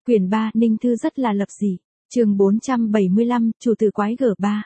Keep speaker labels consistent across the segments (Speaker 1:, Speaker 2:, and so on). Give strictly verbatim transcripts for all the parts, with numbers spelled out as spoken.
Speaker 1: Quyển ba, Ninh Thư rất là lập dị. Chương bốn trăm bảy mươi lăm, chủ tử quái gở ba.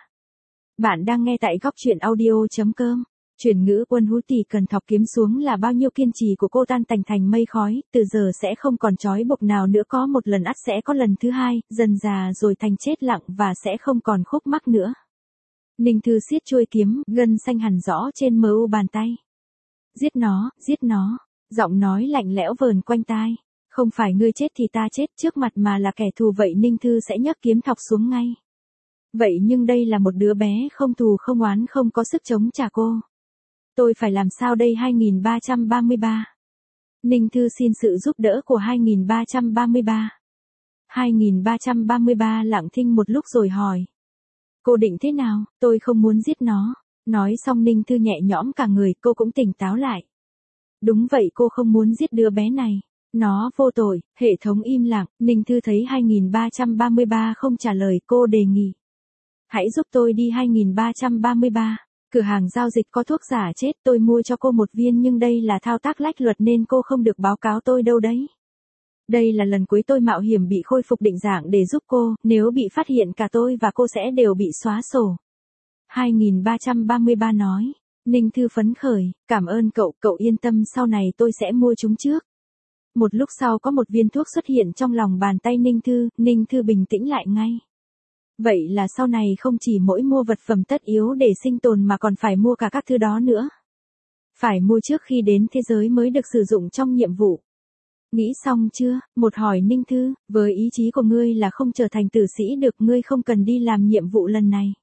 Speaker 1: Bạn đang nghe tại góc truyện audio chấm com. Chuyển ngữ Quân Hú Tỷ cần thọc kiếm xuống là bao nhiêu kiên trì của cô tan tành thành mây khói, từ giờ sẽ không còn trói buộc nào nữa, có một lần ắt sẽ có lần thứ hai, dần già rồi thành chết lặng và sẽ không còn khúc mắc nữa. Ninh Thư siết chuôi kiếm, gân xanh hằn rõ trên mờ u bàn tay. Giết nó, giết nó, giọng nói lạnh lẽo vờn quanh tai. Không phải ngươi chết thì ta chết, trước mặt mà là kẻ thù vậy Ninh Thư sẽ nhấc kiếm thọc xuống ngay. Vậy nhưng đây là một đứa bé không thù không oán, không có sức chống trả cô. Tôi phải làm sao đây? Hai nghìn ba trăm ba mươi ba. Ninh Thư xin sự giúp đỡ của hai nghìn ba trăm ba mươi ba. hai nghìn ba trăm ba mươi ba lặng thinh một lúc rồi hỏi. Cô định thế nào? Tôi không muốn giết nó. Nói xong Ninh Thư nhẹ nhõm cả người, cô cũng tỉnh táo lại. Đúng vậy, cô không muốn giết đứa bé này. Nó vô tội. Hệ thống im lặng. Ninh Thư thấy hai nghìn ba trăm ba mươi ba không trả lời, cô đề nghị. Hãy giúp tôi đi. Hai nghìn ba trăm ba mươi ba. Cửa hàng giao dịch có thuốc giả chết, tôi mua cho cô một viên nhưng đây là thao tác lách luật nên cô không được báo cáo tôi đâu đấy. Đây là lần cuối tôi mạo hiểm bị khôi phục định dạng để giúp cô, nếu bị phát hiện cả tôi và cô sẽ đều bị xóa sổ. hai nghìn ba trăm ba mươi ba nói. Ninh Thư phấn khởi, cảm ơn cậu, cậu yên tâm, sau này tôi sẽ mua chúng trước. Một lúc sau có một viên thuốc xuất hiện trong lòng bàn tay Ninh Thư, Ninh Thư bình tĩnh lại ngay. Vậy là sau này không chỉ mỗi mua vật phẩm tất yếu để sinh tồn mà còn phải mua cả các thứ đó nữa. Phải mua trước khi đến thế giới mới được sử dụng trong nhiệm vụ. Nghĩ xong chưa? Một hỏi Ninh Thư, với ý chí của ngươi là không trở thành tử sĩ được, ngươi không cần đi làm nhiệm vụ lần này.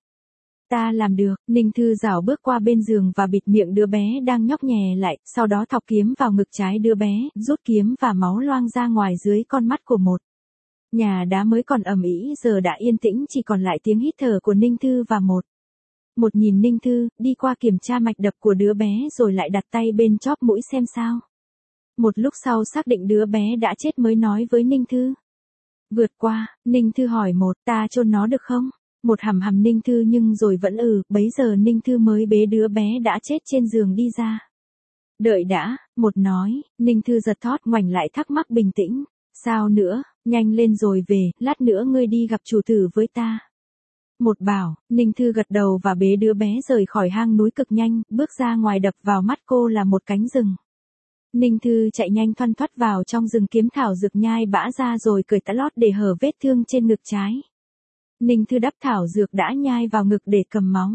Speaker 1: Ta làm được. Ninh Thư rảo bước qua bên giường và bịt miệng đứa bé đang nhóc nhè lại, sau đó thọc kiếm vào ngực trái đứa bé, rút kiếm và máu loang ra ngoài dưới con mắt của một. Nhà đá mới còn ầm ĩ giờ đã yên tĩnh, chỉ còn lại tiếng hít thở của Ninh Thư và một. Một nhìn Ninh Thư, đi qua kiểm tra mạch đập của đứa bé rồi lại đặt tay bên chóp mũi xem sao. Một lúc sau xác định đứa bé đã chết mới nói với Ninh Thư. Vượt qua, Ninh Thư hỏi một, ta chôn nó được không? Một hầm hầm Ninh Thư nhưng rồi vẫn ừ, bấy giờ Ninh Thư mới bế đứa bé đã chết trên giường đi ra. Đợi đã, một nói, Ninh Thư giật thót ngoảnh lại thắc mắc bình tĩnh. Sao nữa, nhanh lên rồi về, lát nữa ngươi đi gặp chủ tử với ta. Một bảo, Ninh Thư gật đầu và bế đứa bé rời khỏi hang núi cực nhanh, bước ra ngoài đập vào mắt cô là một cánh rừng. Ninh Thư chạy nhanh thoăn thoắt vào trong rừng kiếm thảo dược nhai bã ra rồi cởi tã lót để hở vết thương trên ngực trái. Ninh Thư đắp thảo dược đã nhai vào ngực để cầm máu.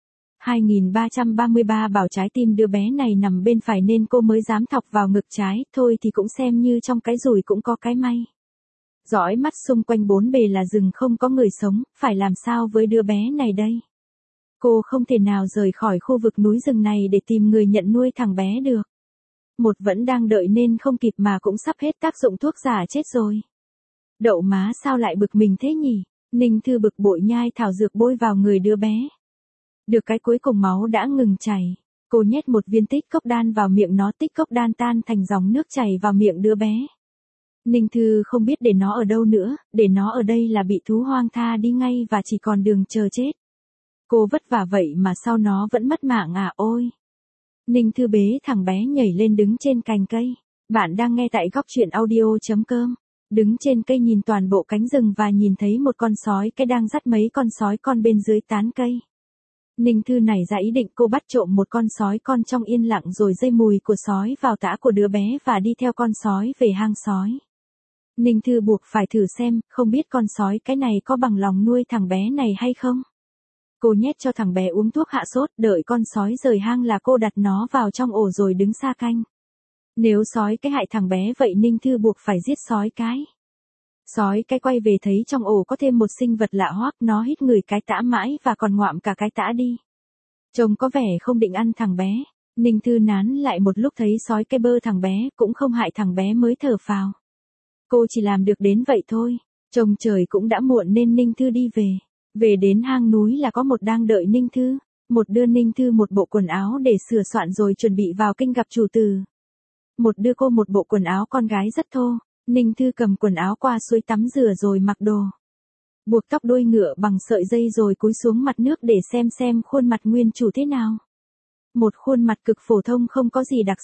Speaker 1: hai nghìn ba trăm ba mươi ba bảo trái tim đứa bé này nằm bên phải nên cô mới dám thọc vào ngực trái, thôi thì cũng xem như trong cái rủi cũng có cái may. Dõi mắt xung quanh bốn bề là rừng không có người sống, phải làm sao với đứa bé này đây? Cô không thể nào rời khỏi khu vực núi rừng này để tìm người nhận nuôi thằng bé được. Một vẫn đang đợi nên không kịp mà cũng sắp hết tác dụng thuốc giả chết rồi. Đậu má sao lại bực mình thế nhỉ? Ninh Thư bực bội nhai thảo dược bôi vào người đứa bé. Được cái cuối cùng máu đã ngừng chảy. Cô nhét một viên tích cốc đan vào miệng nó, tích cốc đan tan thành dòng nước chảy vào miệng đứa bé. Ninh Thư không biết để nó ở đâu nữa, để nó ở đây là bị thú hoang tha đi ngay và chỉ còn đường chờ chết. Cô vất vả vậy mà sau nó vẫn mất mạng à, ôi. Ninh Thư bế thằng bé nhảy lên đứng trên cành cây. Bạn đang nghe tại góc truyện audio chấm com. Đứng trên cây nhìn toàn bộ cánh rừng và nhìn thấy một con sói cái đang dắt mấy con sói con bên dưới tán cây. Ninh Thư nảy ra ý định cô bắt trộm một con sói con trong yên lặng rồi dây mùi của sói vào tã của đứa bé và đi theo con sói về hang sói. Ninh Thư buộc phải thử xem, không biết con sói cái này có bằng lòng nuôi thằng bé này hay không. Cô nhét cho thằng bé uống thuốc hạ sốt, đợi con sói rời hang là cô đặt nó vào trong ổ rồi đứng xa canh. Nếu sói cái hại thằng bé vậy Ninh Thư buộc phải giết sói cái. Sói cái quay về thấy trong ổ có thêm một sinh vật lạ hoắc, nó hít người cái tã mãi và còn ngoạm cả cái tã đi. Trông có vẻ không định ăn thằng bé. Ninh Thư nán lại một lúc thấy sói cái bơ thằng bé cũng không hại thằng bé mới thở phào. Cô chỉ làm được đến vậy thôi. Trông trời cũng đã muộn nên Ninh Thư đi về. Về đến hang núi là có một đang đợi Ninh Thư. Một đưa Ninh Thư một bộ quần áo để sửa soạn rồi chuẩn bị vào kinh gặp chủ tử. Một đưa cô một bộ quần áo con gái rất thô. Ninh Thư cầm quần áo qua suối tắm rửa rồi mặc đồ. Buộc tóc đuôi ngựa bằng sợi dây rồi cúi xuống mặt nước để xem xem khuôn mặt nguyên chủ thế nào. Một khuôn mặt cực phổ thông không có gì đặc sắc.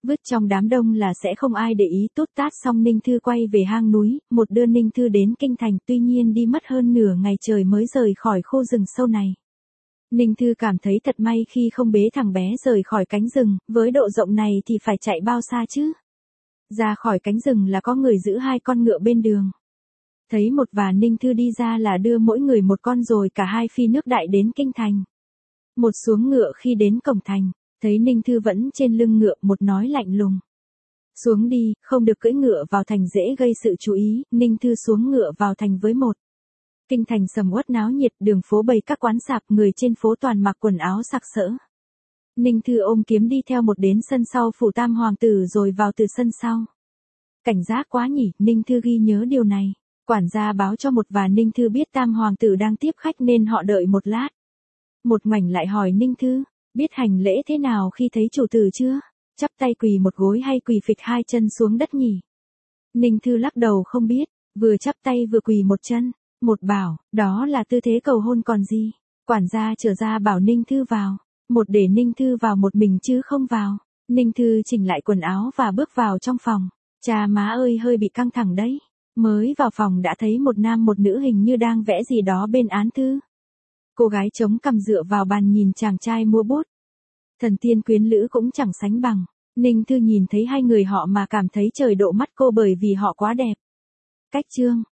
Speaker 1: Vứt trong đám đông là sẽ không ai để ý. Tút tát xong Ninh Thư quay về hang núi, một đưa Ninh Thư đến kinh thành, tuy nhiên đi mất hơn nửa ngày trời mới rời khỏi khu rừng sâu này. Ninh Thư cảm thấy thật may khi không bế thằng bé rời khỏi cánh rừng, với độ rộng này thì phải chạy bao xa chứ. Ra khỏi cánh rừng là có người giữ hai con ngựa bên đường. Thấy một và Ninh Thư đi ra là đưa mỗi người một con rồi cả hai phi nước đại đến kinh thành. Một xuống ngựa khi đến cổng thành, thấy Ninh Thư vẫn trên lưng ngựa, một nói lạnh lùng. Xuống đi, không được cưỡi ngựa vào thành dễ gây sự chú ý. Ninh Thư xuống ngựa vào thành với một. Kinh thành sầm uất náo nhiệt, đường phố bày các quán sạp, người trên phố toàn mặc quần áo sặc sỡ. Ninh Thư ôm kiếm đi theo một đến sân sau phủ tam hoàng tử rồi vào từ sân sau. Cảnh giác quá nhỉ, Ninh Thư ghi nhớ điều này. Quản gia báo cho một và Ninh Thư biết tam hoàng tử đang tiếp khách nên họ đợi một lát. Một mảnh lại hỏi Ninh Thư, biết hành lễ thế nào khi thấy chủ tử chưa? Chắp tay quỳ một gối hay quỳ phịch hai chân xuống đất nhỉ? Ninh Thư lắc đầu không biết, vừa chắp tay vừa quỳ một chân. Một bảo, đó là tư thế cầu hôn còn gì. Quản gia trở ra bảo Ninh Thư vào. Một để Ninh Thư vào một mình chứ không vào. Ninh Thư chỉnh lại quần áo và bước vào trong phòng. Cha má ơi, hơi bị căng thẳng đấy. Mới vào phòng đã thấy một nam một nữ hình như đang vẽ gì đó bên án thư. Cô gái chống cằm dựa vào bàn nhìn chàng trai mua bút. Thần tiên quyến lữ cũng chẳng sánh bằng. Ninh Thư nhìn thấy hai người họ mà cảm thấy trời độ mắt cô bởi vì họ quá đẹp. Cách chương